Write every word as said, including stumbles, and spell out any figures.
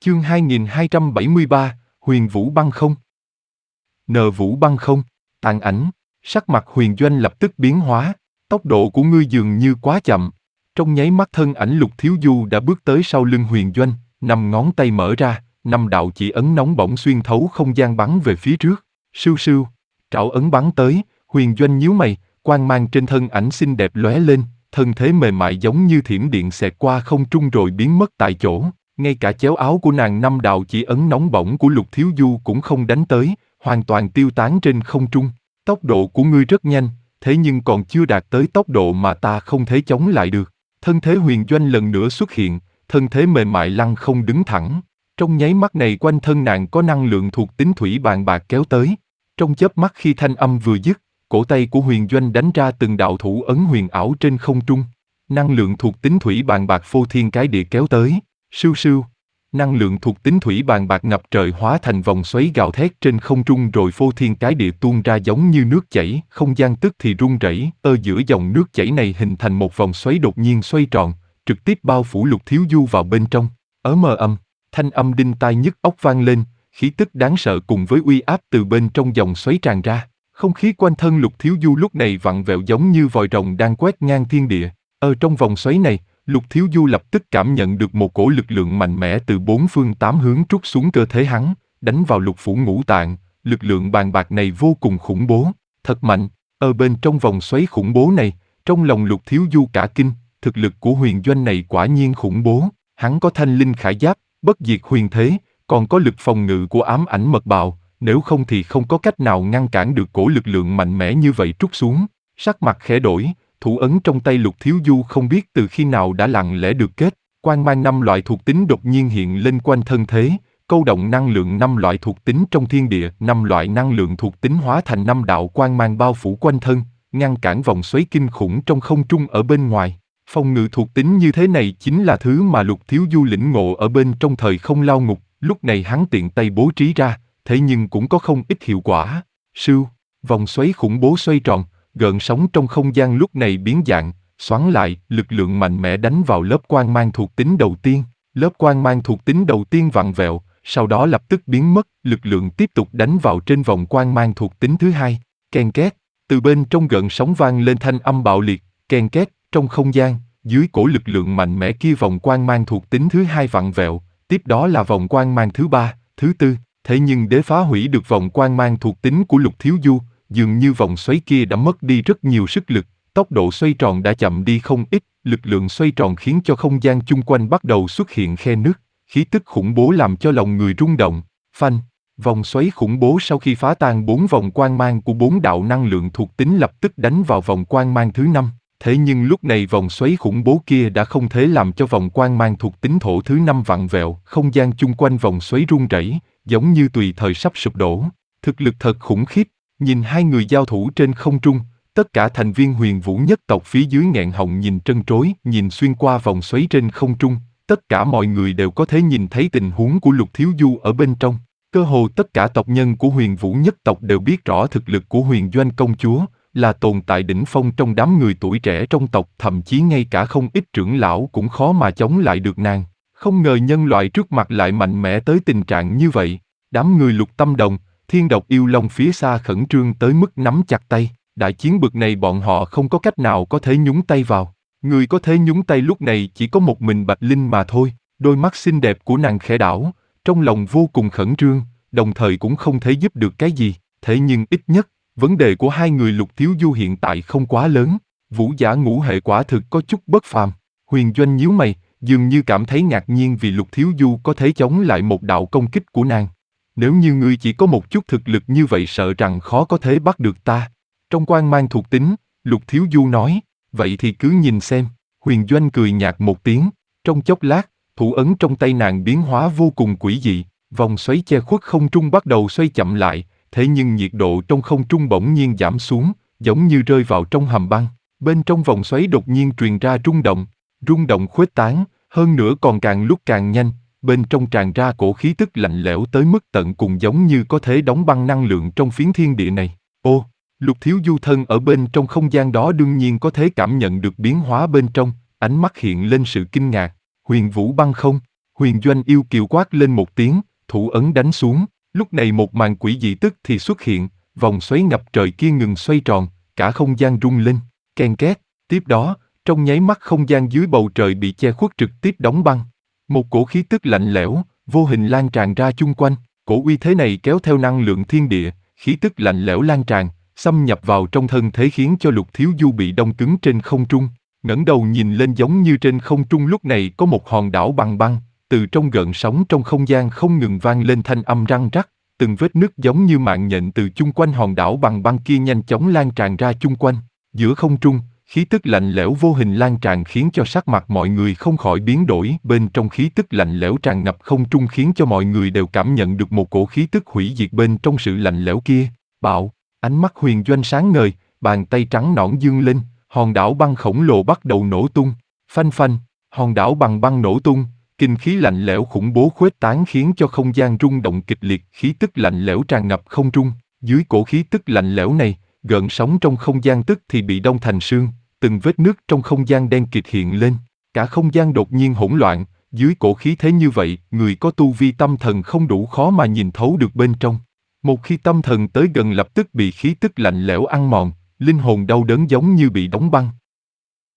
Chương hai nghìn hai trăm bảy mươi ba, Huyền Vũ Băng Không. Nờ Vũ Băng Không, tàn ảnh, sắc mặt Huyền Doanh lập tức biến hóa, tốc độ của ngươi dường như quá chậm. Trong nháy mắt thân ảnh Lục Thiếu Du đã bước tới sau lưng Huyền Doanh, năm ngón tay mở ra, năm đạo chỉ ấn nóng bỏng xuyên thấu không gian bắn về phía trước. Sưu sưu, trảo ấn bắn tới, Huyền Doanh nhíu mày, quang mang trên thân ảnh xinh đẹp lóe lên, thân thế mềm mại giống như thiểm điện xẹt qua không trung rồi biến mất tại chỗ. Ngay cả chéo áo của nàng năm đạo chỉ ấn nóng bỏng của Lục Thiếu Du cũng không đánh tới, hoàn toàn tiêu tán trên không trung. Tốc độ của ngươi rất nhanh, thế nhưng còn chưa đạt tới tốc độ mà ta không thể chống lại được. Thân thế Huyền Doanh lần nữa xuất hiện, thân thế mềm mại lăng không đứng thẳng. Trong nháy mắt này quanh thân nàng có năng lượng thuộc tính thủy bàn bạc kéo tới. Trong chớp mắt khi thanh âm vừa dứt, cổ tay của Huyền Doanh đánh ra từng đạo thủ ấn huyền ảo trên không trung. Năng lượng thuộc tính thủy bàn bạc phô thiên cái địa kéo tới. Sưu sưu, năng lượng thuộc tính thủy bàn bạc ngập trời hóa thành vòng xoáy gào thét trên không trung rồi phô thiên cái địa tuôn ra giống như nước chảy, không gian tức thì rung rẩy. Ở giữa dòng nước chảy này hình thành một vòng xoáy đột nhiên xoay tròn, trực tiếp bao phủ Lục Thiếu Du vào bên trong. Ở mờ âm, thanh âm đinh tai nhức óc vang lên, khí tức đáng sợ cùng với uy áp từ bên trong dòng xoáy tràn ra. Không khí quanh thân Lục Thiếu Du lúc này vặn vẹo giống như vòi rồng đang quét ngang thiên địa. Ở trong vòng xoáy này, Lục Thiếu Du lập tức cảm nhận được một cổ lực lượng mạnh mẽ từ bốn phương tám hướng trút xuống cơ thể hắn, đánh vào lục phủ ngũ tạng. Lực lượng bàn bạc này vô cùng khủng bố, thật mạnh. Ở bên trong vòng xoáy khủng bố này, trong lòng Lục Thiếu Du cả kinh, thực lực của Huyền Doanh này quả nhiên khủng bố. Hắn có thanh linh khải giáp, bất diệt huyền thế, còn có lực phòng ngự của ám ảnh mật bào, nếu không thì không có cách nào ngăn cản được cổ lực lượng mạnh mẽ như vậy trút xuống. Sắc mặt khẽ đổi, thủ ấn trong tay Lục Thiếu Du không biết từ khi nào đã lặng lẽ được kết, quang mang năm loại thuộc tính đột nhiên hiện lên quanh thân thế, câu động năng lượng năm loại thuộc tính trong thiên địa, năm loại năng lượng thuộc tính hóa thành năm đạo quang mang bao phủ quanh thân, ngăn cản vòng xoáy kinh khủng trong không trung ở bên ngoài. Phòng ngự thuộc tính như thế này chính là thứ mà Lục Thiếu Du lĩnh ngộ ở bên trong thời không lao ngục, lúc này hắn tiện tay bố trí ra, thế nhưng cũng có không ít hiệu quả. Sưu, vòng xoáy khủng bố xoay tròn, gợn sóng trong không gian lúc này biến dạng, xoắn lại, lực lượng mạnh mẽ đánh vào lớp quang mang thuộc tính đầu tiên. Lớp quang mang thuộc tính đầu tiên vặn vẹo, sau đó lập tức biến mất, lực lượng tiếp tục đánh vào trên vòng quang mang thuộc tính thứ hai. Ken két, từ bên trong gợn sóng vang lên thanh âm bạo liệt, ken két, trong không gian, dưới cổ lực lượng mạnh mẽ kia vòng quang mang thuộc tính thứ hai vặn vẹo, tiếp đó là vòng quang mang thứ ba, thứ tư, thế nhưng để phá hủy được vòng quang mang thuộc tính của Lục Thiếu Du, dường như vòng xoáy kia đã mất đi rất nhiều sức lực, tốc độ xoay tròn đã chậm đi không ít, lực lượng xoay tròn khiến cho không gian chung quanh bắt đầu xuất hiện khe nứt, khí tức khủng bố làm cho lòng người rung động. Phanh, vòng xoáy khủng bố sau khi phá tan bốn vòng quang mang của bốn đạo năng lượng thuộc tính lập tức đánh vào vòng quang mang thứ năm, thế nhưng lúc này vòng xoáy khủng bố kia đã không thể làm cho vòng quang mang thuộc tính thổ thứ năm vặn vẹo, không gian chung quanh vòng xoáy rung rẩy, giống như tùy thời sắp sụp đổ. Thực lực thật khủng khiếp. Nhìn hai người giao thủ trên không trung, tất cả thành viên Huyền Vũ nhất tộc phía dưới nghẹn họng nhìn trân trối, nhìn xuyên qua vòng xoáy trên không trung, tất cả mọi người đều có thể nhìn thấy tình huống của Lục Thiếu Du ở bên trong. Cơ hồ tất cả tộc nhân của Huyền Vũ nhất tộc đều biết rõ thực lực của Huyền Doanh công chúa, là tồn tại đỉnh phong trong đám người tuổi trẻ trong tộc, thậm chí ngay cả không ít trưởng lão cũng khó mà chống lại được nàng. Không ngờ nhân loại trước mặt lại mạnh mẽ tới tình trạng như vậy. Đám người Lục Tâm Đồng, Thiên Độc Yêu Long phía xa khẩn trương tới mức nắm chặt tay, đại chiến bực này bọn họ không có cách nào có thể nhúng tay vào. Người có thể nhúng tay lúc này chỉ có một mình Bạch Linh mà thôi. Đôi mắt xinh đẹp của nàng khẽ đảo, trong lòng vô cùng khẩn trương, đồng thời cũng không thể giúp được cái gì. Thế nhưng ít nhất, vấn đề của hai người Lục Thiếu Du hiện tại không quá lớn. Vũ giả ngũ hệ quả thực có chút bất phàm. Huyền Doanh nhíu mày, dường như cảm thấy ngạc nhiên vì Lục Thiếu Du có thể chống lại một đạo công kích của nàng. Nếu như ngươi chỉ có một chút thực lực như vậy sợ rằng khó có thể bắt được ta. Trong quang mang thuộc tính, Lục Thiếu Du nói, vậy thì cứ nhìn xem. Huyền Doanh cười nhạt một tiếng, trong chốc lát, thủ ấn trong tay nàng biến hóa vô cùng quỷ dị, vòng xoáy che khuất không trung bắt đầu xoay chậm lại, thế nhưng nhiệt độ trong không trung bỗng nhiên giảm xuống, giống như rơi vào trong hầm băng. Bên trong vòng xoáy đột nhiên truyền ra rung động, rung động khuếch tán, hơn nữa còn càng lúc càng nhanh. Bên trong tràn ra cổ khí tức lạnh lẽo tới mức tận cùng giống như có thể đóng băng năng lượng trong phiến thiên địa này. Ô, Lục Thiếu Du thân ở bên trong không gian đó đương nhiên có thể cảm nhận được biến hóa bên trong, ánh mắt hiện lên sự kinh ngạc. Huyền Vũ Băng Không, Huyền Doanh yêu kiều quát lên một tiếng, thủ ấn đánh xuống. Lúc này một màn quỷ dị tức thì xuất hiện, vòng xoáy ngập trời kia ngừng xoay tròn, cả không gian rung lên, ken két. Tiếp đó, trong nháy mắt không gian dưới bầu trời bị che khuất trực tiếp đóng băng. Một cổ khí tức lạnh lẽo, vô hình lan tràn ra chung quanh. Cổ uy thế này kéo theo năng lượng thiên địa, khí tức lạnh lẽo lan tràn, xâm nhập vào trong thân thể khiến cho Lục Thiếu Du bị đông cứng trên không trung. Ngẩng đầu nhìn lên giống như trên không trung lúc này có một hòn đảo bằng băng, từ trong gợn sóng trong không gian không ngừng vang lên thanh âm răng rắc, từng vết nứt giống như mạng nhện từ chung quanh hòn đảo bằng băng kia nhanh chóng lan tràn ra chung quanh. Giữa không trung, khí tức lạnh lẽo vô hình lan tràn khiến cho sắc mặt mọi người không khỏi biến đổi. Bên trong khí tức lạnh lẽo tràn ngập không trung khiến cho mọi người đều cảm nhận được một cổ khí tức hủy diệt bên trong sự lạnh lẽo kia. Bạo, ánh mắt Huyền Doanh sáng ngời, bàn tay trắng nõn dương lên, hòn đảo băng khổng lồ bắt đầu nổ tung. Phanh phanh, hòn đảo bằng băng nổ tung, kinh khí lạnh lẽo khủng bố khuếch tán khiến cho không gian rung động kịch liệt, khí tức lạnh lẽo tràn ngập không trung. Dưới cổ khí tức lạnh lẽo này, gợn sóng trong không gian tức thì bị đông thành sương, từng vết nứt trong không gian đen kịt hiện lên, cả không gian đột nhiên hỗn loạn. Dưới cổ khí thế như vậy, người có tu vi tâm thần không đủ khó mà nhìn thấu được bên trong. Một khi tâm thần tới gần lập tức bị khí tức lạnh lẽo ăn mòn, linh hồn đau đớn giống như bị đóng băng.